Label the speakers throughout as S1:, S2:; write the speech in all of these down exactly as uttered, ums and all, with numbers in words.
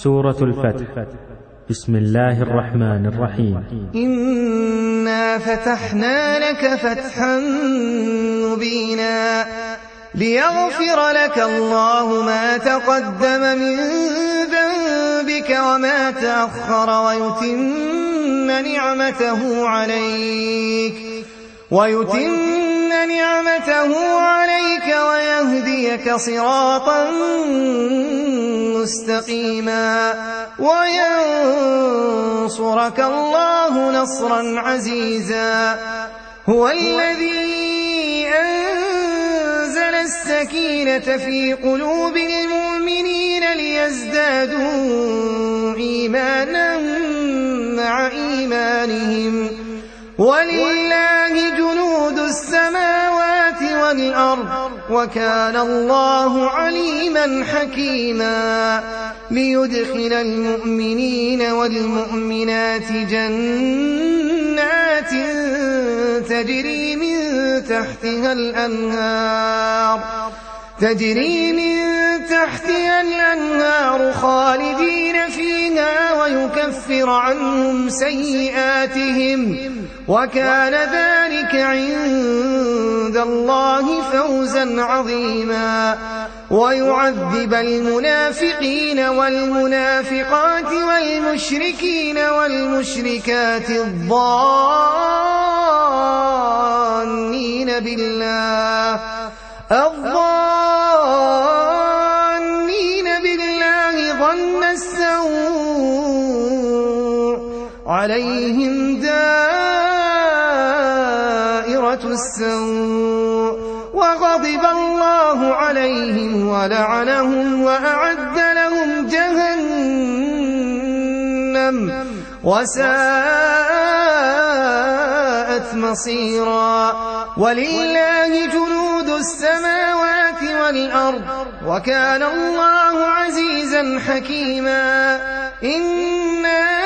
S1: سورة الفتح. بسم الله الرحمن الرحيم.
S2: إنا فتحنا لك فتحا مبينا ليغفر لك الله ما تقدم من ذنبك وما تأخر ويتم نعمته عليك ويتم نعمته عليك ويهديك صراطا مستقيما وينصرك الله نصرا عزيزا. هو الذي أنزل السكينة في قلوب المؤمنين ليزدادوا إيمانا مع إيمانهم ولله جنود السماوات والأرض وكان الله عليما حكيما. ليدخل المؤمنين والمؤمنات جنات تجري من تحتها الأنهار تجري من تحتها الأنهار خالدين فيها ويكفر عنهم سيئاتهم وكان ذلك عند الله فوزا عظيما. ويعذب المنافقين والمنافقات والمشركين والمشركات الظانين بالله الظانين بالله ظن السوء عليهم دائرة السوء وغضب الله عليهم ولعنهم وأعد لهم جهنم وساءت مصيرا. ولله جنود السماوات والأرض وكان الله عزيزا حكيما. إنا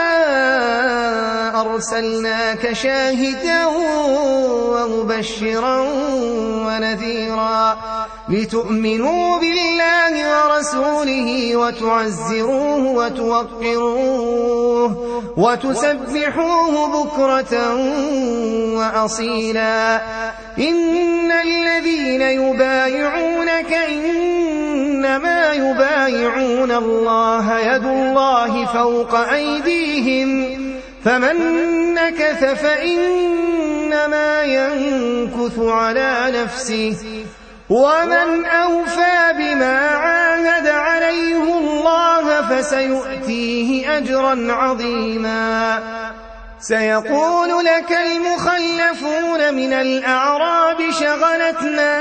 S2: أرسلناك شاهدا ومبشرا ونذيرا لتؤمنوا بالله ورسوله وتعزروه وتوقروه وتسبحوه بكرة وأصيلا. إن الذين يبايعونك إنما يبايعون الله يد الله فوق أيديهم فمن نكث فإنما ينكث على نفسه ومن أوفى بما عاهد عليه الله فسيؤتيه أجرا عظيما. سيقول لك المخلفون من الأعراب شغلتنا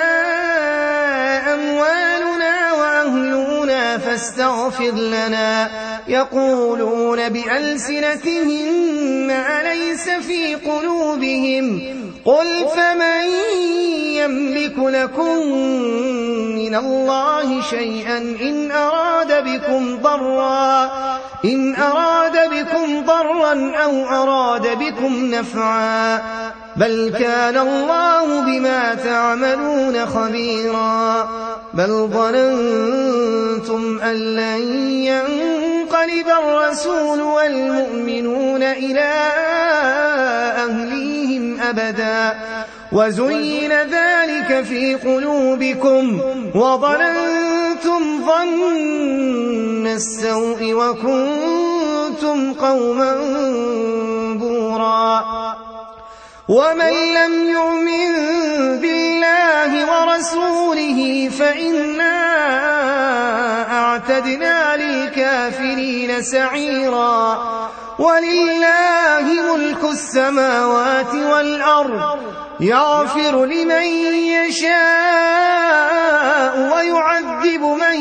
S2: أموالنا وأهلنا فاستغفر لنا يقولون بألسنتهم ما ليس في قلوبهم قل فمن يملك لكم من الله شيئا إن أراد بكم ضرا إن أراد بكم ضرا أو أراد بكم نفعا بل كان الله بما تعملون خبيرا. بل ظننتم أن لن ينقلب الرسول والمؤمنون إلى أهليهم أبدا وزين ذلك في قلوبكم وظننتم ظن السوء وكنتم قوما بورا. ومن لم يؤمن بالله ورسوله فإنا أعتدنا للكافرين سعيرا. ولله ملك السماوات والأرض يغفر لمن يشاء ويعذب من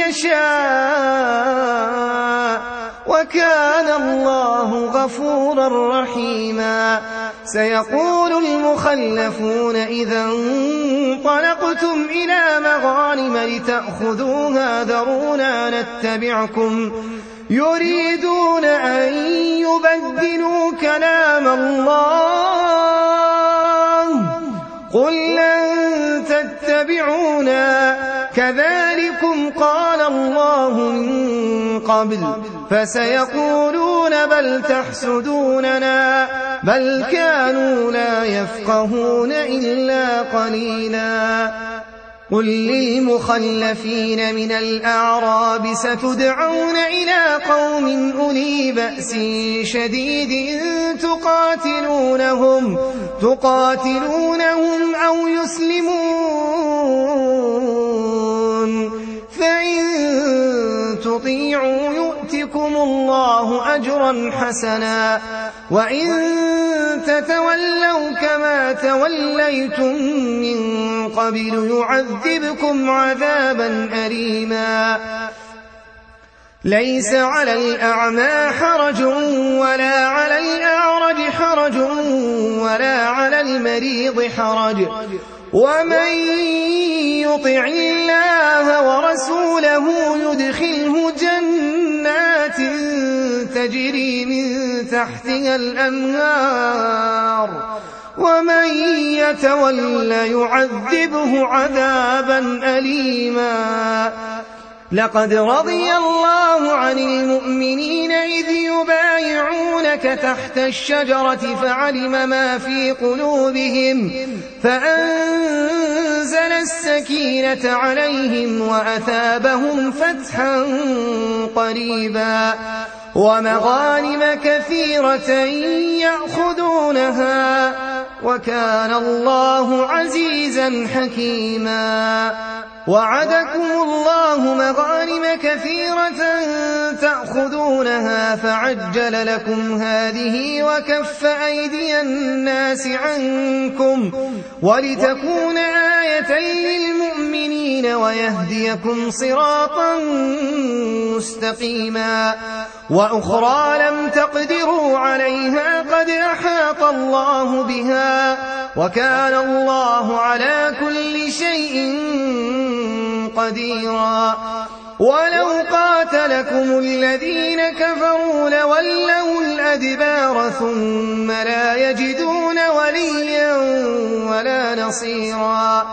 S2: يشاء وكان الله غفورا رحيما. سيقول المخلفون إذا انطلقتم إلى مغانم لتأخذوها ذرونا نتبعكم يريدون أن يبدلوا كلام الله قل لن تتبعونا كذلكم قال الله من قبل فسيقولون بل تحسدوننا بل كانوا لا يفقهون إلا قليلا قل للمخلفين من الأعراب ستدعون إلى قوم أولي بأس شديد تقاتلونهم, تقاتلونهم أو يسلمون فإن تطيعوا يؤتكم الله أجرا حسنا وإن تتولوا كما توليتم من قبل يعذبكم عذابا أليما ليس على الأعمى حرج ولا على الأعرج حرج ولا على المريض حرج ومن يطع الله ورسوله يدخله جنات تجري من تحتها الأنهار ومن يتولى يعذبه عذابا أليما لقد رضي الله عن المؤمنين إذ يبايعونك تحت الشجرة فعلم ما في قلوبهم فأنزل السكينة عليهم وأثابهم فتحا قريبا ومغانم كثيرة يأخذونها وكان الله عزيزا حكيما وعدكم الله مغانم كثيرة تأخذونها فعجل لكم هذه وكف أيدي الناس عنكم ولتكون آية للمؤمنين ويهديكم صراطا مستقيما وأخرى لم تقدروا عليها قد أحاط الله بها وكان الله على كل شيء قديرا ولو قاتلكم الذين كفروا لولوا الأدبار ثم لا يجدون وليا ولا نصيرا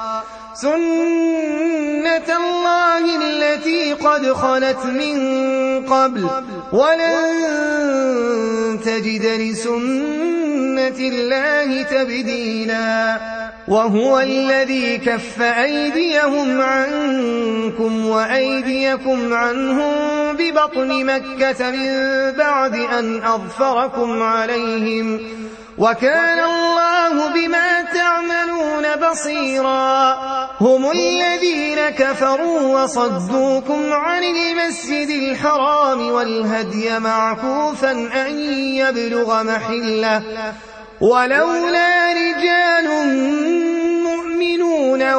S2: سنة الله التي قد خلت من قبل ولن تجد لسنة الله تبديلا وهو الذي كف أيديهم عنكم وأيديكم عنهم ببطن مكة من بعد أن أظفركم عليهم وكان الله بما تعملون بصيرا هم الذين كفروا وصدوكم عن المسجد الحرام والهدي معكوفا أن يبلغ محله ولولا رجال مؤمنون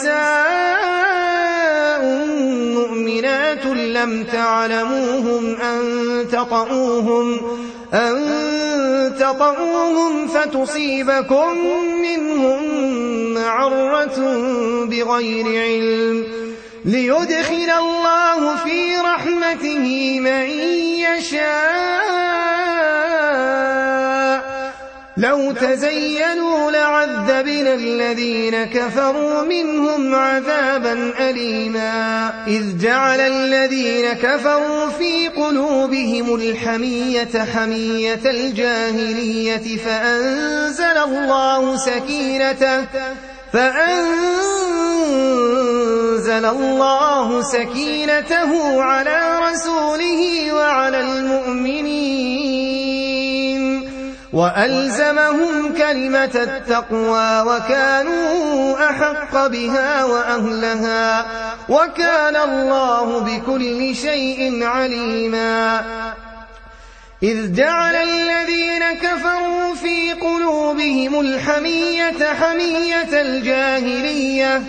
S2: ونساء مؤمنات لم تعلموهم أن تطؤوهم أن تطؤوهم فتصيبكم منهم معرة بغير علم ليدخل الله في رحمته من يشاء لو تزينوا لعذبنا الذين كفروا منهم عذابا أليما إذ جعل الذين كفروا في قلوبهم الحمية حمية الجاهلية فأنزل الله سكينته فأنزل الله سكينته على رسوله وعلى المؤمنين وألزمهم كلمة التقوى وكانوا أحق بها وأهلها وكان الله بكل شيء عليما إذ جعل الذين كفروا في قلوبهم الحمية حمية الجاهلية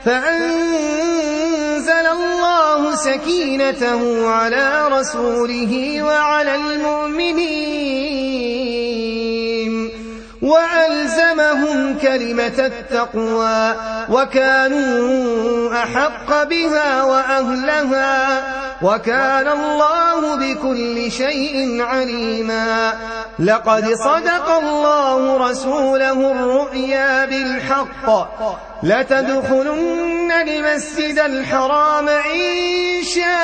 S2: فأنزل الله سكينته على رسوله وعلى المؤمنين وألزمهم كلمة التقوى وكانوا أحق بها وأهلها وكان الله بكل شيء عليما لقد صدق الله رسوله الرؤيا بالحق لتدخلن يدخلن المسجد الحرام إن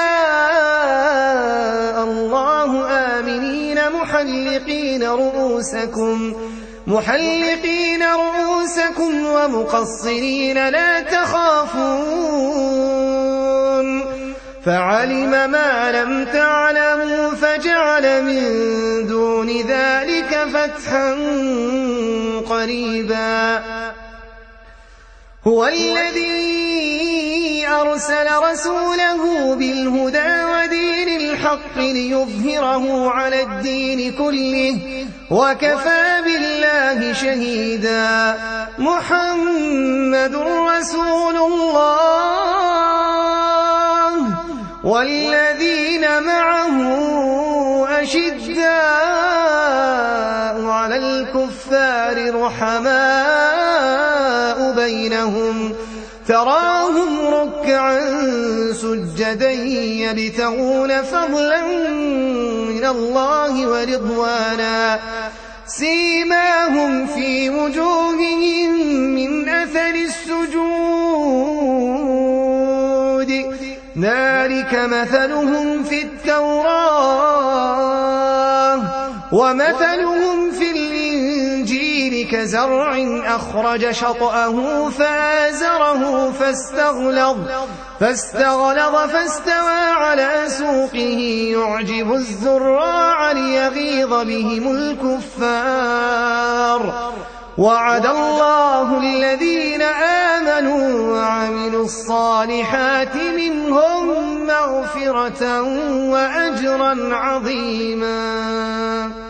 S2: شاء الله آمنين محلقين رؤوسكم محلقين رؤوسكم ومقصرين لا تخافون فعلم ما لم تعلموا فجعل من دون ذلك فتحا قريبا هو الذي أرسل رسوله بالهدى ودين الحق ليظهره على الدين كله وكفى بالله شهيدا محمد رسول الله والذين معه أشداء على الكفار رحماء بينهم تراهم ركعا سجدا يبتغون فضلا من الله ورضوانا سيماهم في وجوههم من أثر السجود ذلك مثلهم في التوراة ومثلهم في الإنجيل كزرع أخرج شطأه فآزره فاستغلظ فاستغلظ فاستوى على سوقه يعجب الزراع ليغيظ بهم الكفار وعد الله الذين آمنوا وعملوا الصالحات منهم مغفرة وأجرا عظيما.